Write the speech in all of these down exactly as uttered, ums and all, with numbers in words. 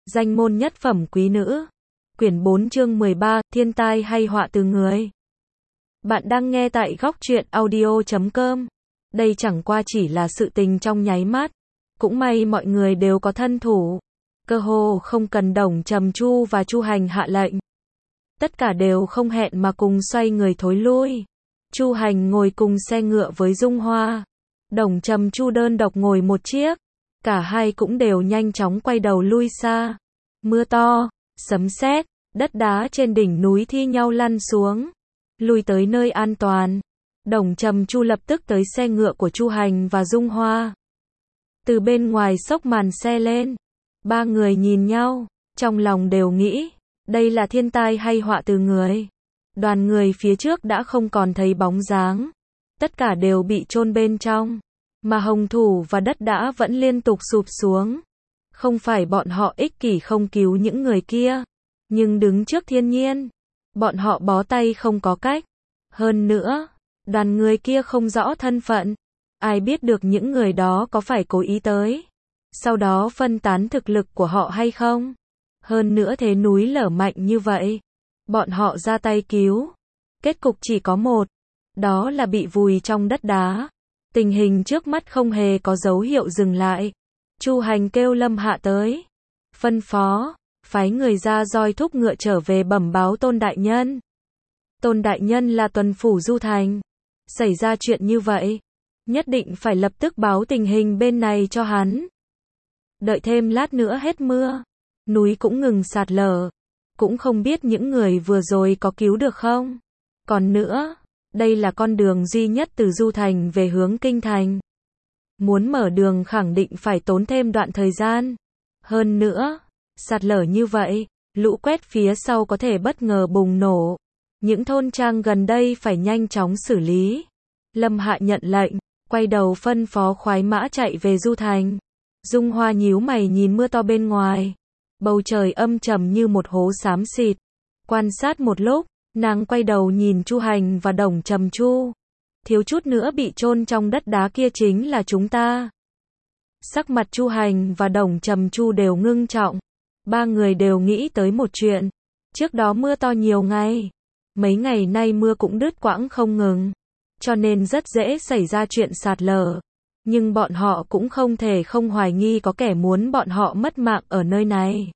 Danh môn nhất phẩm quý nữ. Quyển bốn chương mười ba, thiên tai hay họa từ người. Bạn đang nghe tại góc truyện audio chấm com. Đây chẳng qua chỉ là sự tình trong nháy mắt. Cũng may mọi người đều có thân thủ. Cơ hồ không cần Đồng Trầm Chu và Chu Hành hạ lệnh. Tất cả đều không hẹn mà cùng xoay người thối lui. Chu Hành ngồi cùng xe ngựa với Dung Hoa. Đồng Trầm Chu đơn độc ngồi một chiếc. Cả hai cũng đều nhanh chóng quay đầu lui xa. Mưa to, sấm sét, đất đá trên đỉnh núi thi nhau lăn xuống. Lui tới nơi an toàn. Đồng Trầm Chu lập tức tới xe ngựa của Chu Hành và Dung Hoa. Từ bên ngoài xốc màn xe lên. Ba người nhìn nhau, trong lòng đều nghĩ, đây là thiên tai hay họa từ người. Đoàn người phía trước đã không còn thấy bóng dáng. Tất cả đều bị chôn bên trong. Mà hồng thổ và đất đá vẫn liên tục sụp xuống. Không phải bọn họ ích kỷ không cứu những người kia. Nhưng đứng trước thiên nhiên. Bọn họ bó tay không có cách. Hơn nữa, đoàn người kia không rõ thân phận. Ai biết được những người đó có phải cố ý tới. Sau đó phân tán thực lực của họ hay không. Hơn nữa thế núi lở mạnh như vậy. Bọn họ ra tay cứu. Kết cục chỉ có một. Đó là bị vùi trong đất đá. Tình hình trước mắt không hề có dấu hiệu dừng lại. Chu Hành kêu Lâm Hạ tới. Phân phó, phái người ra roi thúc ngựa trở về bẩm báo Tôn Đại Nhân. Tôn Đại Nhân là tuần phủ Du Thành. Xảy ra chuyện như vậy. Nhất định phải lập tức báo tình hình bên này cho hắn. Đợi thêm lát nữa hết mưa. Núi cũng ngừng sạt lở. Cũng không biết những người vừa rồi có cứu được không. Còn nữa, đây là con đường duy nhất từ Du Thành về hướng Kinh Thành. Muốn mở đường khẳng định phải tốn thêm đoạn thời gian. Hơn nữa, sạt lở như vậy, lũ quét phía sau có thể bất ngờ bùng nổ. Những thôn trang gần đây phải nhanh chóng xử lý. Lâm Hạ nhận lệnh, quay đầu phân phó khoái mã chạy về Du Thành. Dung Hoa nhíu mày nhìn mưa to bên ngoài. Bầu trời âm trầm như một hố xám xịt. Quan sát một lúc, nàng quay đầu nhìn Chu Hành và Đồng Trầm Chu. Thiếu chút nữa bị chôn trong đất đá kia chính là chúng ta. Sắc mặt Chu Hành và Đồng Trầm Chu đều ngưng trọng. Ba người đều nghĩ tới một chuyện. Trước đó mưa to nhiều ngày. Mấy ngày nay mưa cũng đứt quãng không ngừng. Cho nên rất dễ xảy ra chuyện sạt lở. Nhưng bọn họ cũng không thể không hoài nghi có kẻ muốn bọn họ mất mạng ở nơi này.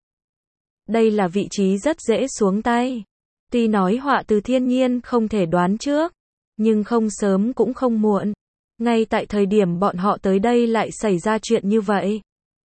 Đây là vị trí rất dễ xuống tay. Tuy nói họa từ thiên nhiên không thể đoán trước. Nhưng không sớm cũng không muộn. Ngay tại thời điểm bọn họ tới đây lại xảy ra chuyện như vậy.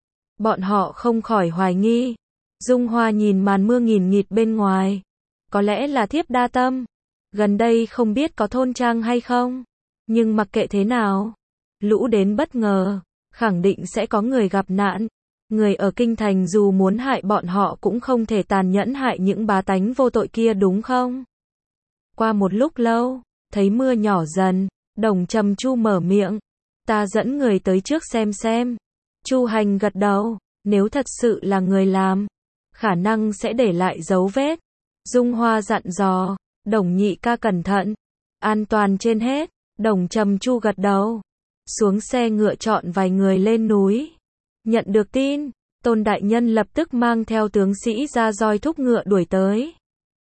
Bọn họ không khỏi hoài nghi. Dung Hoa nhìn màn mưa nghìn nghịt bên ngoài. Có lẽ là thiếp đa tâm. Gần đây không biết có thôn trang hay không. Nhưng mặc kệ thế nào. Lũ đến bất ngờ. Khẳng định sẽ có người gặp nạn. Người ở Kinh Thành dù muốn hại bọn họ cũng không thể tàn nhẫn hại những bá tánh vô tội kia đúng không? Qua một lúc lâu, thấy mưa nhỏ dần, Đồng Trầm Chu mở miệng. Ta dẫn người tới trước xem xem. Chu Hành gật đầu. Nếu thật sự là người làm, khả năng sẽ để lại dấu vết. Dung Hoa dặn dò. Đồng nhị ca cẩn thận. An toàn trên hết. Đồng Trầm Chu gật đầu. Xuống xe ngựa chọn vài người lên núi. Nhận được tin, Tôn Đại Nhân lập tức mang theo tướng sĩ ra roi thúc ngựa đuổi tới.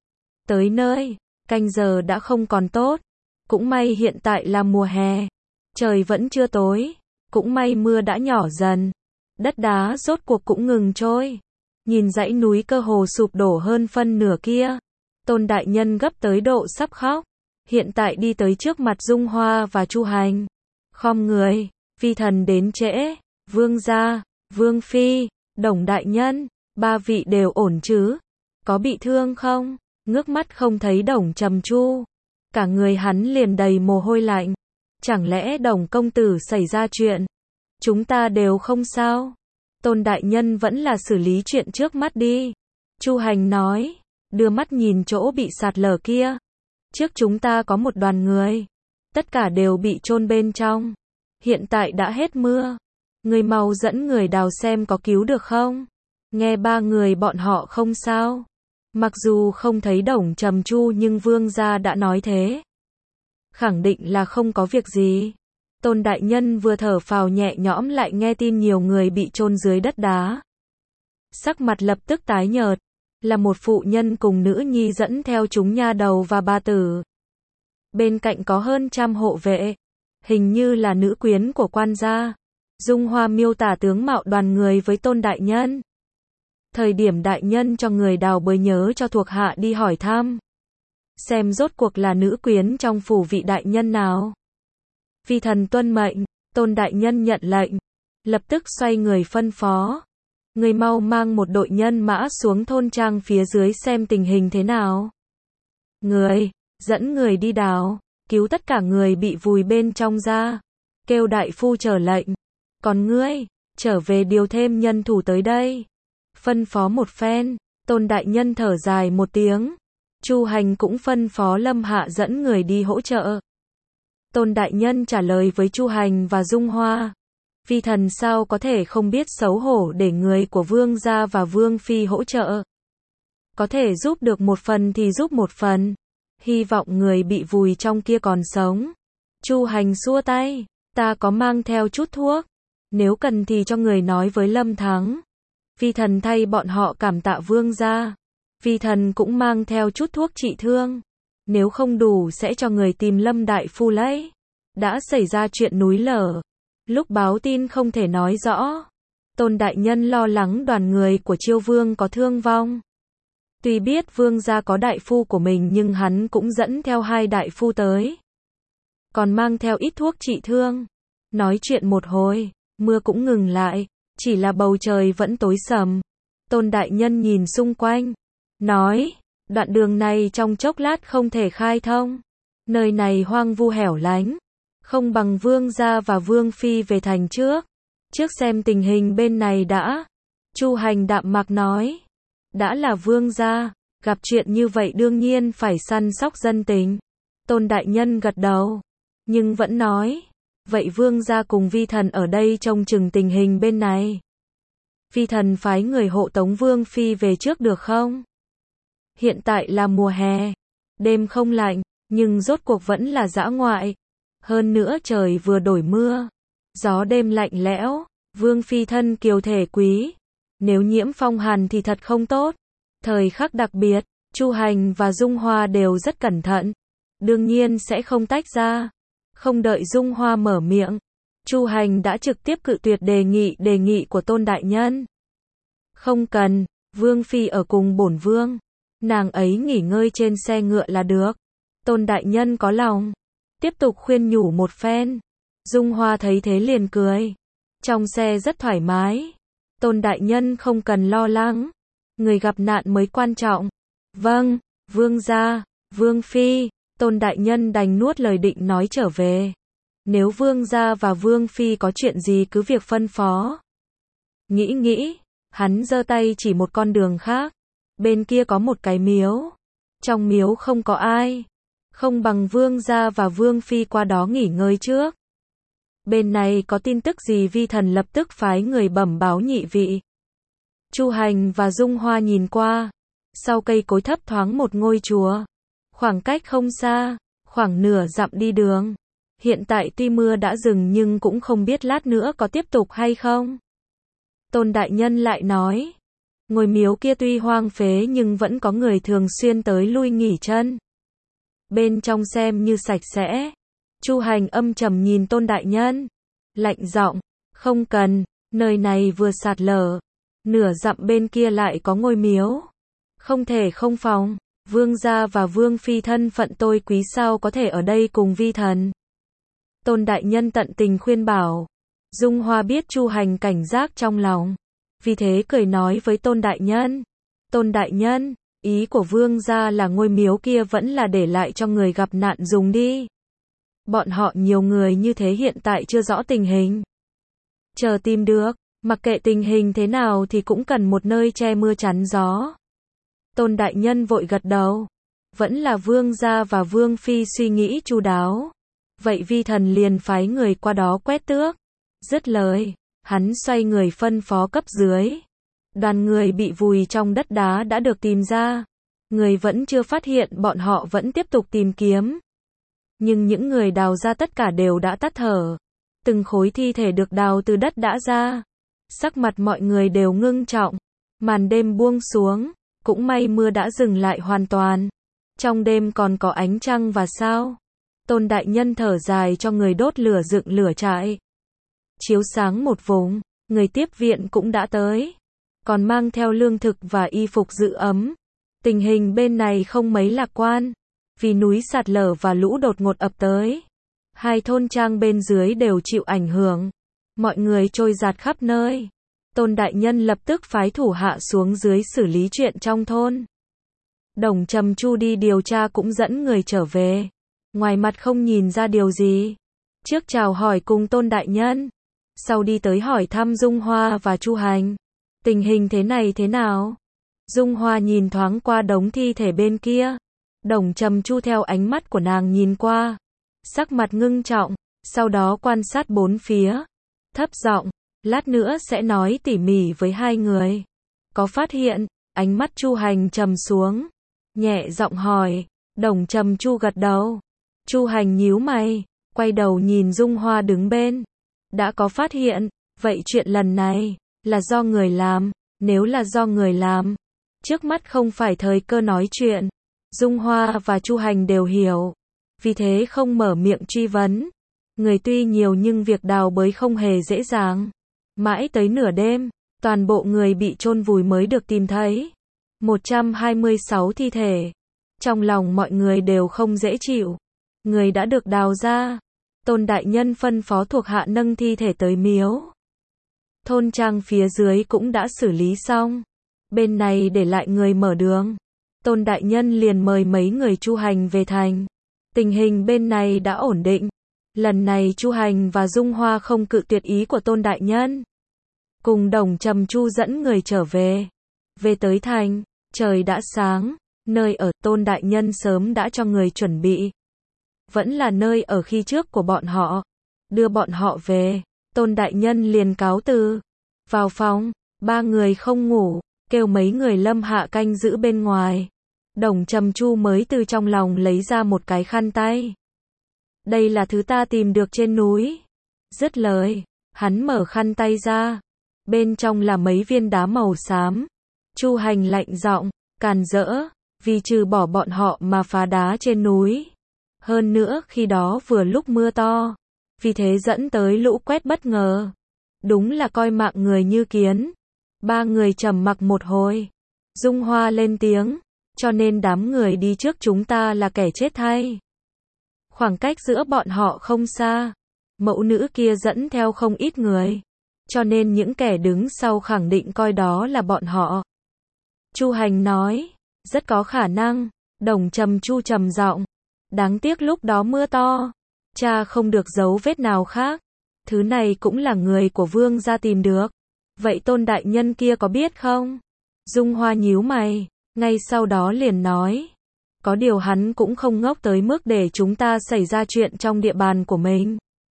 Tới nơi, canh giờ đã không còn tốt. Cũng may hiện tại là mùa hè. Trời vẫn chưa tối. Cũng may mưa đã nhỏ dần. Đất đá rốt cuộc cũng ngừng trôi. Nhìn dãy núi cơ hồ sụp đổ hơn phân nửa kia. Tôn Đại Nhân gấp tới độ sắp khóc. Hiện tại đi tới trước mặt Dung Hoa và Chu Hành. Khom người, phi thần đến trễ. Vương gia, Vương phi, Đồng Đại Nhân, ba vị đều ổn chứ? Có bị thương không? Ngước mắt không thấy Đồng Trầm Chu. Cả người hắn liền đầy mồ hôi lạnh. Chẳng lẽ Đồng công tử xảy ra chuyện? Chúng ta đều không sao. Tôn Đại Nhân vẫn là xử lý chuyện trước mắt đi. Chu Hành nói, đưa mắt nhìn chỗ bị sạt lở kia. Trước chúng ta có một đoàn người. Tất cả đều bị chôn bên trong. Hiện tại đã hết mưa. Người mau dẫn người đào xem có cứu được không? Nghe ba người bọn họ không sao. Mặc dù không thấy Đồng Trầm Chu nhưng Vương gia đã nói thế. Khẳng định là không có việc gì. Tôn Đại Nhân vừa thở phào nhẹ nhõm lại nghe tin nhiều người bị chôn dưới đất đá. sắc mặt lập tức tái nhợt, là một phụ nhân cùng nữ nhi dẫn theo chúng nha đầu và bà tử. Bên cạnh có hơn trăm hộ vệ, hình như là nữ quyến của quan gia. Dung Hoa miêu tả tướng mạo đoàn người với Tôn đại nhân. Thời điểm đại nhân cho người đào bới nhớ cho thuộc hạ đi hỏi thăm, xem rốt cuộc là nữ quyến trong phủ vị đại nhân nào. Vi thần tuân mệnh. Tôn đại nhân nhận lệnh, lập tức xoay người phân phó. Người mau mang một đội nhân mã xuống thôn trang phía dưới xem tình hình thế nào. Người, dẫn người đi đào, cứu tất cả người bị vùi bên trong ra. Kêu đại phu trở lệnh. Còn ngươi, trở về điều thêm nhân thủ tới đây. Phân phó một phen, Tôn đại nhân thở dài một tiếng. Chu Hành cũng phân phó Lâm Hạ dẫn người đi hỗ trợ. Tôn đại nhân trả lời với Chu Hành và Dung Hoa. Vi thần sao có thể không biết xấu hổ để người của vương gia và vương phi hỗ trợ. Có thể giúp được một phần thì giúp một phần. Hy vọng người bị vùi trong kia còn sống. Chu Hành xua tay. Ta có mang theo chút thuốc. Nếu cần thì cho người nói với Lâm Thắng. Vi thần thay bọn họ cảm tạ vương gia. Vi thần cũng mang theo chút thuốc trị thương. Nếu không đủ sẽ cho người tìm Lâm đại phu lấy. Đã xảy ra chuyện núi lở. Lúc báo tin không thể nói rõ. Tôn đại nhân lo lắng đoàn người của Chiêu vương có thương vong. Tuy biết vương gia có đại phu của mình nhưng hắn cũng dẫn theo hai đại phu tới. Còn mang theo ít thuốc trị thương. Nói chuyện một hồi, mưa cũng ngừng lại. Chỉ là bầu trời vẫn tối sầm. Tôn đại nhân nhìn xung quanh. Nói, đoạn đường này trong chốc lát không thể khai thông. Nơi này hoang vu hẻo lánh. Không bằng vương gia và vương phi về thành trước. Trước xem tình hình bên này đã. Chu Hành đạm mạc nói. Đã là vương gia, gặp chuyện như vậy đương nhiên phải săn sóc dân tình. Tôn đại nhân gật đầu. Nhưng vẫn nói. Vậy vương gia cùng vi thần ở đây trông chừng tình hình bên này. Vi thần phái người hộ tống vương phi về trước được không? Hiện tại là mùa hè. Đêm không lạnh, nhưng rốt cuộc vẫn là dã ngoại. Hơn nữa trời vừa đổi mưa. Gió đêm lạnh lẽo. Vương phi thân kiều thể quý. Nếu nhiễm phong hàn thì thật không tốt. Thời khắc đặc biệt, Chu Hành và Dung Hoa đều rất cẩn thận. Đương nhiên sẽ không tách ra. Không đợi Dung Hoa mở miệng, Chu Hành đã trực tiếp cự tuyệt đề nghị đề nghị của Tôn đại nhân. Không cần, vương phi ở cùng bổn vương. Nàng ấy nghỉ ngơi trên xe ngựa là được. Tôn đại nhân có lòng. Tiếp tục khuyên nhủ một phen. Dung Hoa thấy thế liền cười. Trong xe rất thoải mái. Tôn đại nhân không cần lo lắng. Người gặp nạn mới quan trọng. Vâng, vương gia, vương phi. Tôn đại nhân đành nuốt lời định nói trở về. Nếu vương gia và vương phi có chuyện gì cứ việc phân phó. Nghĩ nghĩ, hắn giơ tay chỉ một con đường khác. Bên kia có một cái miếu. Trong miếu không có ai. Không bằng vương gia và vương phi qua đó nghỉ ngơi trước. Bên này có tin tức gì vi thần lập tức phái người bẩm báo nhị vị. Chu Hành và Dung Hoa nhìn qua. Sau cây cối thấp thoáng một ngôi chùa. Khoảng cách không xa, khoảng nửa dặm đi đường. Hiện tại tuy mưa đã dừng nhưng cũng không biết lát nữa có tiếp tục hay không. Tôn đại nhân lại nói. Ngôi miếu kia tuy hoang phế nhưng vẫn có người thường xuyên tới lui nghỉ chân. Bên trong xem như sạch sẽ. Chu Hành âm trầm nhìn Tôn đại nhân. Lạnh giọng, không cần, nơi này vừa sạt lở. Nửa dặm bên kia lại có ngôi miếu. Không thể không phòng. Vương gia và vương phi thân phận tôi quý sao có thể ở đây cùng vi thần. Tôn đại nhân tận tình khuyên bảo. Dung Hoa biết Chu Hành cảnh giác trong lòng. Vì thế cười nói với Tôn đại nhân. Tôn đại nhân, ý của vương gia là ngôi miếu kia vẫn là để lại cho người gặp nạn dùng đi. Bọn họ nhiều người như thế hiện tại chưa rõ tình hình. Chờ tìm được, mặc kệ tình hình thế nào thì cũng cần một nơi che mưa chắn gió. Tôn đại nhân vội gật đầu. Vẫn là vương gia và vương phi suy nghĩ chu đáo. Vậy vi thần liền phái người qua đó quét tước. Dứt lời, hắn xoay người phân phó cấp dưới. Đoàn người bị vùi trong đất đá đã được tìm ra. Người vẫn chưa phát hiện bọn họ vẫn tiếp tục tìm kiếm. Nhưng những người đào ra tất cả đều đã tắt thở. Từng khối thi thể được đào từ đất đã ra. Sắc mặt mọi người đều ngưng trọng. Màn đêm buông xuống, cũng may mưa đã dừng lại hoàn toàn. Trong đêm còn có ánh trăng và sao. Tôn đại nhân thở dài cho người đốt lửa dựng lửa trại. Chiếu sáng một vùng, người tiếp viện cũng đã tới. Còn mang theo lương thực và y phục giữ ấm. Tình hình bên này không mấy lạc quan. Vì núi sạt lở và lũ đột ngột ập tới. Hai thôn trang bên dưới đều chịu ảnh hưởng. Mọi người trôi dạt khắp nơi. Tôn đại nhân lập tức phái thủ hạ xuống dưới xử lý chuyện trong thôn. Đồng Trầm Chu đi điều tra cũng dẫn người trở về. Ngoài mặt không nhìn ra điều gì. Trước chào hỏi cùng Tôn đại nhân. Sau đi tới hỏi thăm Dung Hoa và Chu Hành. Tình hình thế này thế nào? Dung Hoa nhìn thoáng qua đống thi thể bên kia. Đồng Trầm Chu theo ánh mắt của nàng nhìn qua. Sắc mặt ngưng trọng. Sau đó quan sát bốn phía. Thấp giọng, lát nữa sẽ nói tỉ mỉ với hai người. Có phát hiện? Ánh mắt Chu Hành trầm xuống. Nhẹ giọng hỏi. Đồng Trầm Chu gật đầu. Chu Hành nhíu mày. Quay đầu nhìn Dung Hoa đứng bên. Đã có phát hiện. Vậy chuyện lần này là do người làm. Nếu là do người làm, trước mắt không phải thời cơ nói chuyện. Dung Hoa và Chu Hành đều hiểu. Vì thế không mở miệng truy vấn. Người tuy nhiều nhưng việc đào bới không hề dễ dàng. Mãi tới nửa đêm, toàn bộ người bị chôn vùi mới được tìm thấy. một trăm hai mươi sáu thi thể. Trong lòng mọi người đều không dễ chịu. Người đã được đào ra. Tôn đại nhân phân phó thuộc hạ nâng thi thể tới miếu. Thôn trang phía dưới cũng đã xử lý xong. Bên này để lại người mở đường. Tôn đại nhân liền mời mấy người Chu Hành về thành. Tình hình bên này đã ổn định. Lần này Chu Hành và Dung Hoa không cự tuyệt ý của Tôn đại nhân. Cùng Đồng Trầm Chu dẫn người trở về. Về tới thành, trời đã sáng. Nơi ở Tôn đại nhân sớm đã cho người chuẩn bị. Vẫn là nơi ở khi trước của bọn họ. Đưa bọn họ về. Tôn đại nhân liền cáo từ. Vào phòng, ba người không ngủ, kêu mấy người lâm hạ canh giữ bên ngoài. Đồng Trầm Chu mới từ trong lòng lấy ra một cái khăn tay. Đây là thứ ta tìm được trên núi. Dứt lời, hắn mở khăn tay ra. Bên trong là mấy viên đá màu xám. Chu Hành lạnh giọng, càn rỡ, vì trừ bỏ bọn họ mà phá đá trên núi. Hơn nữa khi đó vừa lúc mưa to. Vì thế dẫn tới lũ quét bất ngờ. Đúng là coi mạng người như kiến. Ba người trầm mặc một hồi. Dung Hoa lên tiếng. Cho nên đám người đi trước chúng ta là kẻ chết thay. Khoảng cách giữa bọn họ không xa. Mẫu nữ kia dẫn theo không ít người. Cho nên những kẻ đứng sau khẳng định coi đó là bọn họ. Chu Hành nói. Rất có khả năng. Đồng Trầm Chu trầm giọng. Đáng tiếc lúc đó mưa to. Cha không được dấu vết nào khác. Thứ này cũng là người của vương gia tìm được. Vậy Tôn đại nhân kia có biết không? Dung Hoa nhíu mày. Ngay sau đó liền nói. Có điều hắn cũng không ngốc tới mức để chúng ta xảy ra chuyện trong địa bàn của mình.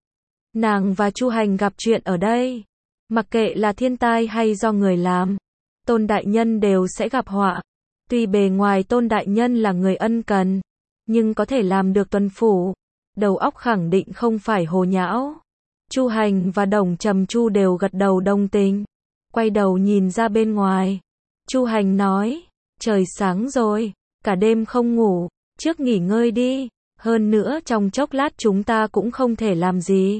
Nàng và Chu Hành gặp chuyện ở đây. Mặc kệ là thiên tai hay do người làm. Tôn đại nhân đều sẽ gặp họa. Tuy bề ngoài Tôn đại nhân là người ân cần. Nhưng có thể làm được tuần phủ. Đầu óc khẳng định không phải hồ nhão. Chu Hành và Đồng Trầm Chu đều gật đầu đồng tình. Quay đầu nhìn ra bên ngoài. Chu Hành nói. Trời sáng rồi. Cả đêm không ngủ. Trước nghỉ ngơi đi. Hơn nữa trong chốc lát chúng ta cũng không thể làm gì.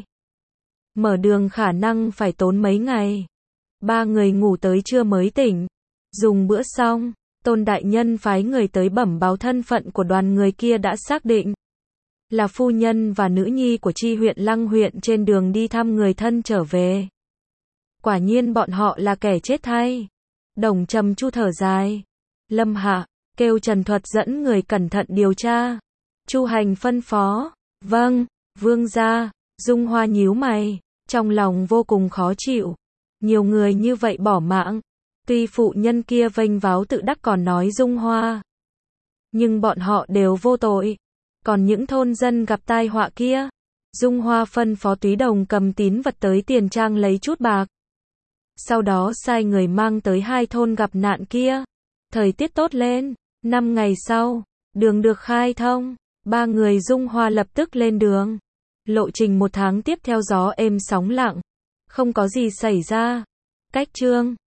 Mở đường khả năng phải tốn mấy ngày. Ba người ngủ tới trưa mới tỉnh. Dùng bữa xong. Tôn đại nhân phái người tới bẩm báo thân phận của đoàn người kia đã xác định. Là phu nhân và nữ nhi của chi huyện Lăng huyện trên đường đi thăm người thân trở về. Quả nhiên bọn họ là kẻ chết thay. Đồng Trầm Chu thở dài. Lâm Hạ, kêu Trần Thuật dẫn người cẩn thận điều tra. Chu Hành phân phó. Vâng, vương gia. Dung Hoa nhíu mày. Trong lòng vô cùng khó chịu. Nhiều người như vậy bỏ mạng. Tuy phụ nhân kia vênh váo tự đắc còn nói Dung Hoa. Nhưng bọn họ đều vô tội. Còn những thôn dân gặp tai họa kia. Dung Hoa phân phó Túy Đồng cầm tín vật tới tiền trang lấy chút bạc. Sau đó sai người mang tới hai thôn gặp nạn kia. Thời tiết tốt lên. Năm ngày sau, đường được khai thông. Ba người Dung Hoa lập tức lên đường. Lộ trình một tháng tiếp theo gió êm sóng lặng. Không có gì xảy ra. Cách chương